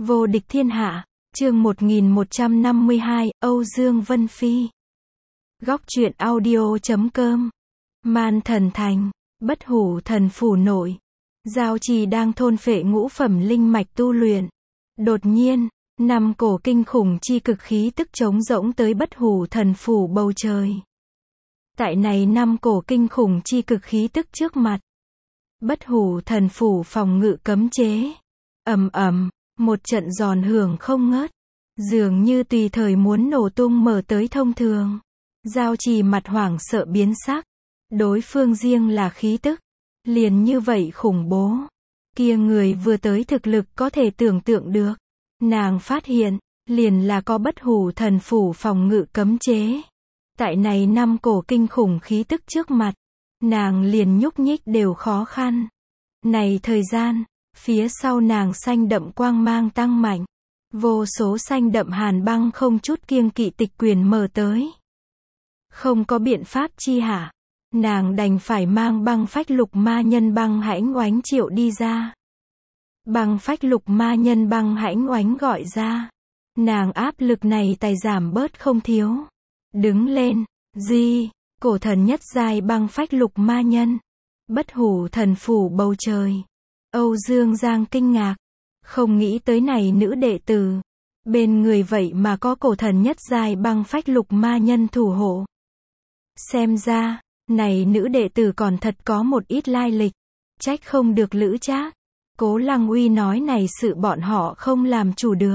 Vô địch thiên hạ, chương 1152, Âu Dương Vân Phi. Góc truyện audio.com. Man Thần Thành, Bất Hủ Thần Phủ nội. Giao Trì đang thôn phệ ngũ phẩm linh mạch tu luyện. Đột nhiên, năm cổ kinh khủng chi cực khí tức trống rỗng tới Bất Hủ Thần Phủ bầu trời. Tại này năm cổ kinh khủng chi cực khí tức trước mặt. Bất Hủ Thần Phủ phòng ngự cấm chế. Ầm ầm, một trận giòn hưởng không ngớt, dường như tùy thời muốn nổ tung mở tới thông thường. Giao Trì mặt hoảng sợ biến sắc, đối phương riêng là khí tức, liền như vậy khủng bố. Kia người vừa tới thực lực có thể tưởng tượng được. Nàng phát hiện, liền là có Bất Hủ Thần Phủ phòng ngự cấm chế. Tại này năm cổ kinh khủng khí tức trước mặt, nàng liền nhúc nhích đều khó khăn. Này thời gian, phía sau nàng xanh đậm quang mang tăng mạnh. Vô số xanh đậm hàn băng không chút kiêng kỵ tịch quyền mở tới. Không có biện pháp chi hả? Nàng đành phải mang băng phách lục ma nhân băng hãnh oánh triệu đi ra. Băng phách lục ma nhân băng hãnh oánh gọi ra. Nàng áp lực này tài giảm bớt không thiếu. Đứng lên, cổ thần nhất giai băng phách lục ma nhân. Bất Hủ Thần Phủ bầu trời. Âu Dương Giang kinh ngạc, không nghĩ tới này nữ đệ tử, bên người vậy mà có cổ thần nhất giai băng phách lục ma nhân thủ hộ. Xem ra, này nữ đệ tử còn thật có một ít lai lịch, trách không được Lữ Trác, Cố Lăng Uy nói này sự bọn họ không làm chủ được.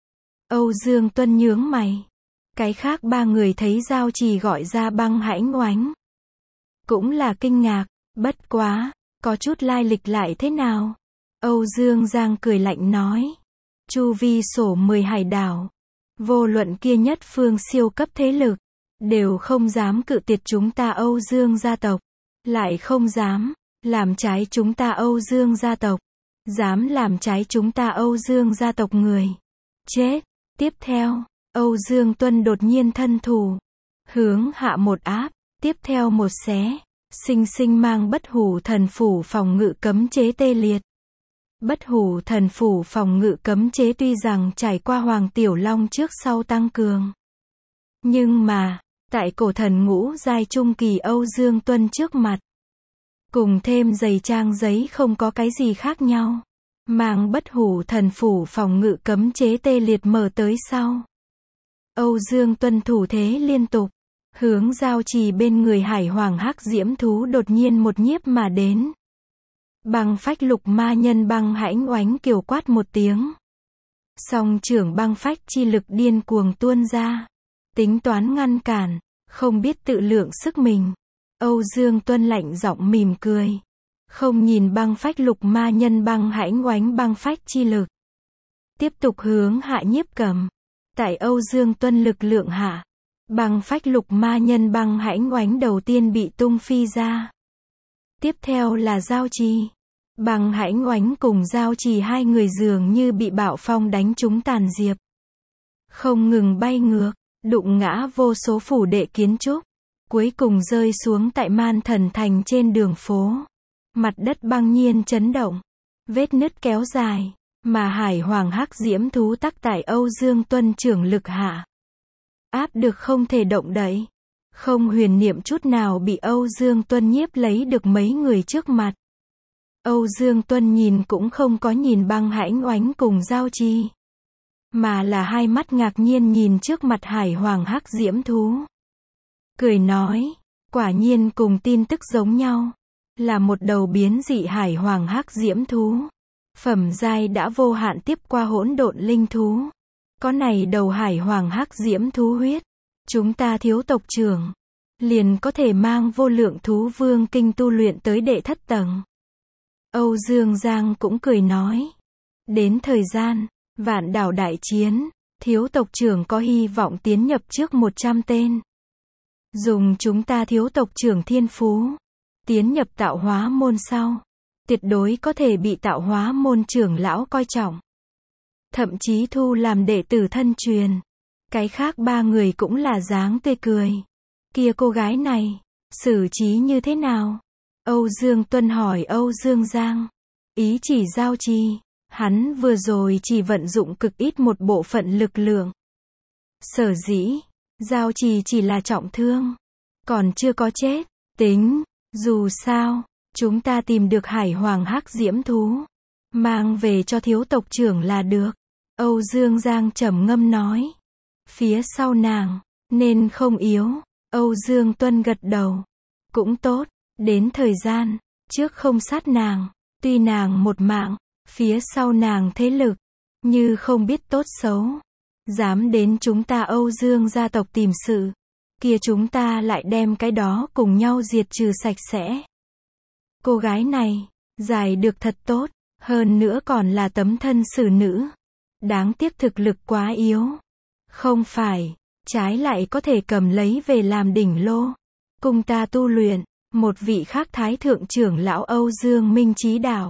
Âu Dương Tuân nhướng mày, cái khác ba người thấy Giao Trì gọi ra băng hãnh oánh, cũng là kinh ngạc, bất quá. Có chút lai lịch lại thế nào? Âu Dương Giang cười lạnh nói. Chu vi sổ 10 hải đảo. Vô luận kia nhất phương siêu cấp thế lực. Đều không dám cự tuyệt chúng ta Âu Dương gia tộc. Lại không dám làm trái chúng ta Âu Dương gia tộc. Dám làm trái chúng ta Âu Dương gia tộc người. Chết. Tiếp theo, Âu Dương Tuân đột nhiên thân thủ. Hướng hạ một áp. Tiếp theo một xé. Sinh sinh mang Bất Hủ Thần Phủ phòng ngự cấm chế tê liệt. Bất Hủ Thần Phủ phòng ngự cấm chế tuy rằng trải qua Hoàng Tiểu Long trước sau tăng cường. Nhưng mà, tại cổ thần ngũ giai trung kỳ Âu Dương Tuân trước mặt. Cùng thêm giày trang giấy không có cái gì khác nhau. Mang Bất Hủ Thần Phủ phòng ngự cấm chế tê liệt mở tới sau. Âu Dương Tuân thủ thế liên tục. Hướng Giao Trì bên người hải hoàng hắc diễm thú đột nhiên một nhiếp mà đến. Băng phách lục ma nhân băng hãnh oánh kiều quát một tiếng. Song trưởng băng phách chi lực điên cuồng tuôn ra. Tính toán ngăn cản, không biết tự lượng sức mình. Âu Dương Tuân lạnh giọng mỉm cười. Không nhìn băng phách lục ma nhân băng hãnh oánh băng phách chi lực. Tiếp tục hướng hạ nhiếp cầm. Tại Âu Dương Tuân lực lượng hạ. Băng phách lục ma nhân băng hãnh oánh đầu tiên bị tung phi ra. Tiếp theo là Giao Trì. Băng hãnh oánh cùng Giao Trì hai người dường như bị bạo phong đánh trúng tàn diệp. Không ngừng bay ngược, đụng ngã vô số phủ đệ kiến trúc. Cuối cùng rơi xuống tại Man Thần Thành trên đường phố. Mặt đất băng nhiên chấn động. Vết nứt kéo dài. Mà hải hoàng hắc diễm thú tắc tại Âu Dương Tuân trưởng lực hạ. Áp được không thể động đậy. Không huyền niệm chút nào bị Âu Dương Tuân nhiếp lấy được mấy người trước mặt. Âu Dương Tuân nhìn cũng không có nhìn băng hãnh oánh cùng Giao Trì. Mà là hai mắt ngạc nhiên nhìn trước mặt hải hoàng hắc diễm thú. Cười nói, quả nhiên cùng tin tức giống nhau. Là một đầu biến dị hải hoàng hắc diễm thú. Phẩm giai đã vô hạn tiếp qua hỗn độn linh thú. Có này đầu hải hoàng hắc diễm thú huyết. Chúng ta thiếu tộc trưởng. Liền có thể mang vô lượng thú vương kinh tu luyện tới đệ thất tầng. Âu Dương Giang cũng cười nói. Đến thời gian, vạn đảo đại chiến, thiếu tộc trưởng có hy vọng tiến nhập trước 100 tên. Dùng chúng ta thiếu tộc trưởng thiên phú. Tiến nhập tạo hóa môn sau. Tuyệt đối có thể bị tạo hóa môn trưởng lão coi trọng. Thậm chí thu làm đệ tử thân truyền. Cái khác ba người cũng là dáng tươi cười. Kia cô gái này, xử trí như thế nào? Âu Dương Tuân hỏi Âu Dương Giang. Ý chỉ Giao Trì. Hắn vừa rồi chỉ vận dụng cực ít một bộ phận lực lượng. Sở dĩ, Giao Trì chỉ là trọng thương, còn chưa có chết. Tính, dù sao, chúng ta tìm được Hải Hoàng hắc diễm thú, mang về cho thiếu tộc trưởng là được. Âu Dương Giang trầm ngâm nói. Phía sau nàng, nên không yếu. Âu Dương Tuân gật đầu. Cũng tốt, đến thời gian, trước không sát nàng, tuy nàng một mạng, phía sau nàng thế lực, như không biết tốt xấu, dám đến chúng ta Âu Dương gia tộc tìm sự, kia chúng ta lại đem cái đó cùng nhau diệt trừ sạch sẽ. Cô gái này, giải được thật tốt, hơn nữa còn là tấm thân xử nữ. Đáng tiếc thực lực quá yếu. Không phải, trái lại có thể cầm lấy về làm đỉnh lô. Cùng ta tu luyện, một vị khác thái thượng trưởng lão Âu Dương Minh Chí đạo.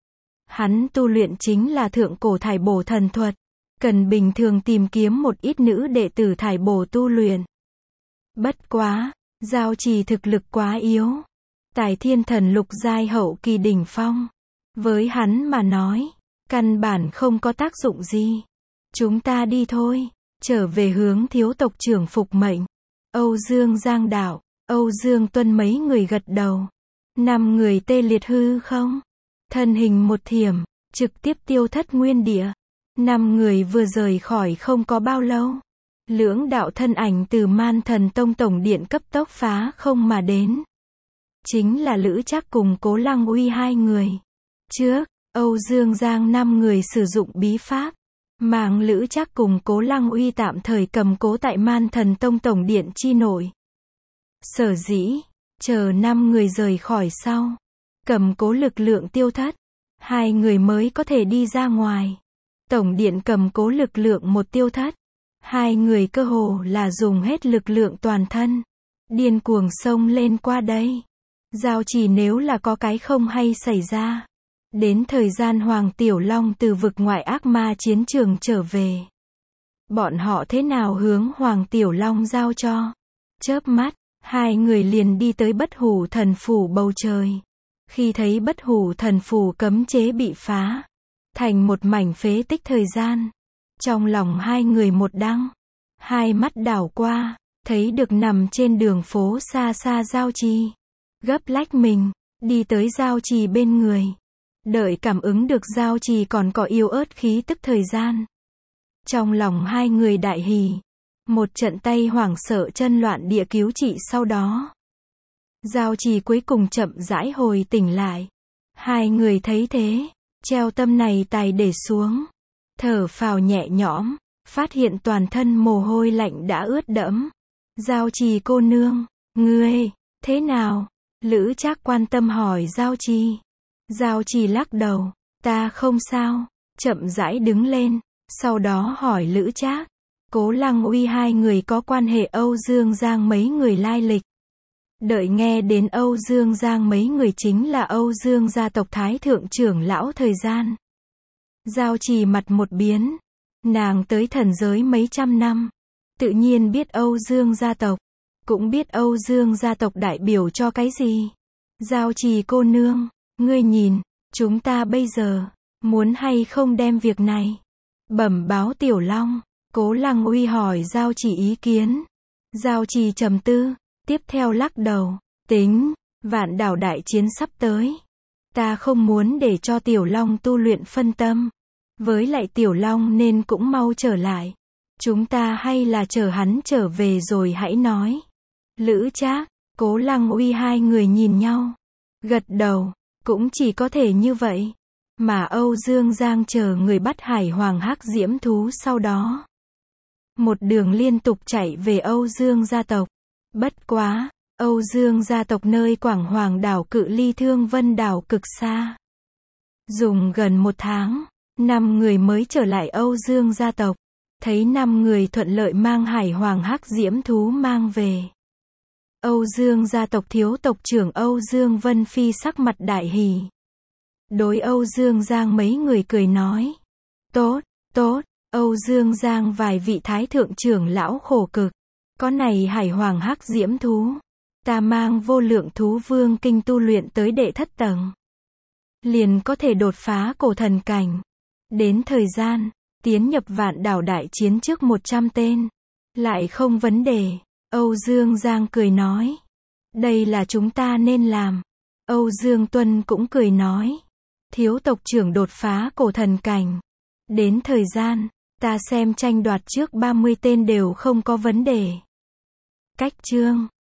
Hắn tu luyện chính là thượng cổ thải bổ thần thuật, cần bình thường tìm kiếm một ít nữ đệ tử thải bổ tu luyện. Bất quá, Giao Trì thực lực quá yếu. Tài thiên thần lục giai hậu kỳ đỉnh phong. Với hắn mà nói, căn bản không có tác dụng gì. Chúng ta đi thôi, trở về hướng thiếu tộc trưởng phục mệnh. Âu Dương Giang đạo, Âu Dương Tuân mấy người gật đầu. 5 người tê liệt hư không? Thân hình một thiểm, trực tiếp tiêu thất nguyên địa. 5 người vừa rời khỏi không có bao lâu. Lưỡng đạo thân ảnh từ Man Thần Tông tổng điện cấp tốc phá không mà đến. Chính là Lữ Trác cùng Cố Lăng Uy 2 người. Trước, Âu Dương Giang 5 người sử dụng bí pháp, mang Lữ Trác cùng Cố Lăng Uy tạm thời cầm cố tại Man Thần Tông tổng điện chi nội. Sở dĩ, chờ 5 người rời khỏi sau, cầm cố lực lượng tiêu thất, 2 người mới có thể đi ra ngoài. Tổng điện cầm cố lực lượng một tiêu thất, 2 người cơ hồ là dùng hết lực lượng toàn thân, điên cuồng xông lên qua đây. Giao Trì nếu là có cái không hay xảy ra, đến thời gian Hoàng Tiểu Long từ vực ngoại ác ma chiến trường trở về, bọn họ thế nào hướng Hoàng Tiểu Long giao cho? Chớp mắt, 2 người liền đi tới Bất Hủ Thần Phủ bầu trời. Khi thấy Bất Hủ Thần Phủ cấm chế bị phá, thành một mảnh phế tích thời gian, trong lòng 2 người một đăng, 2 mắt đảo qua, thấy được nằm trên đường phố xa xa Giao Trì. Gấp lách mình, đi tới Giao Trì bên người. Đợi cảm ứng được Giao Trì còn có yếu ớt khí tức thời gian. Trong lòng 2 người đại hỉ. Một trận tay hoảng sợ chân loạn địa cứu trị sau đó. Giao Trì cuối cùng chậm rãi hồi tỉnh lại. 2 người thấy thế, treo tâm này tài để xuống. Thở phào nhẹ nhõm, phát hiện toàn thân mồ hôi lạnh đã ướt đẫm. Giao Trì cô nương, ngươi, thế nào? Lữ Trác quan tâm hỏi Giao Trì. Giao Trì lắc đầu, ta không sao, chậm rãi đứng lên, sau đó hỏi Lữ Trác. Cố Lăng Uy 2 người có quan hệ Âu Dương Giang mấy người lai lịch. Đợi nghe đến Âu Dương Giang mấy người chính là Âu Dương gia tộc thái thượng trưởng lão thời gian. Giao Trì mặt một biến, nàng tới thần giới mấy trăm năm, tự nhiên biết Âu Dương gia tộc, cũng biết Âu Dương gia tộc đại biểu cho cái gì. Giao Trì cô nương, ngươi nhìn, chúng ta bây giờ, muốn hay không đem việc này bẩm báo Tiểu Long? Cố Lăng Uy hỏi Giao Trì ý kiến. Giao Trì trầm tư, tiếp theo lắc đầu, tính, Vạn Đảo đại chiến sắp tới. Ta không muốn để cho Tiểu Long tu luyện phân tâm. Với lại Tiểu Long nên cũng mau trở lại. Chúng ta hay là chờ hắn trở về rồi hãy nói. Lữ Trác, Cố Lăng Uy 2 người nhìn nhau, gật đầu, cũng chỉ có thể như vậy. Mà Âu Dương Giang chờ người bắt Hải Hoàng hắc diễm thú sau đó. Một đường liên tục chạy về Âu Dương gia tộc. Bất quá, Âu Dương gia tộc nơi Quảng Hoàng đảo cự ly Thương Vân đảo cực xa. Dùng gần 1 tháng, 5 người mới trở lại Âu Dương gia tộc. Thấy 5 người thuận lợi mang Hải Hoàng hắc diễm thú mang về. Âu Dương gia tộc thiếu tộc trưởng Âu Dương Vân Phi sắc mặt đại hỉ. Đối Âu Dương Giang mấy người cười nói. Tốt, tốt, Âu Dương Giang vài vị thái thượng trưởng lão khổ cực. Có này Hải Hoàng hắc diễm thú. Ta mang vô lượng thú vương kinh tu luyện tới đệ thất tầng. Liền có thể đột phá cổ thần cảnh. Đến thời gian, tiến nhập vạn đảo đại chiến trước 100 tên. Lại không vấn đề. Âu Dương Giang cười nói. Đây là chúng ta nên làm. Âu Dương Tuân cũng cười nói. Thiếu tộc trưởng đột phá cổ thần cảnh. Đến thời gian, ta xem tranh đoạt trước 30 tên đều không có vấn đề. Cách chương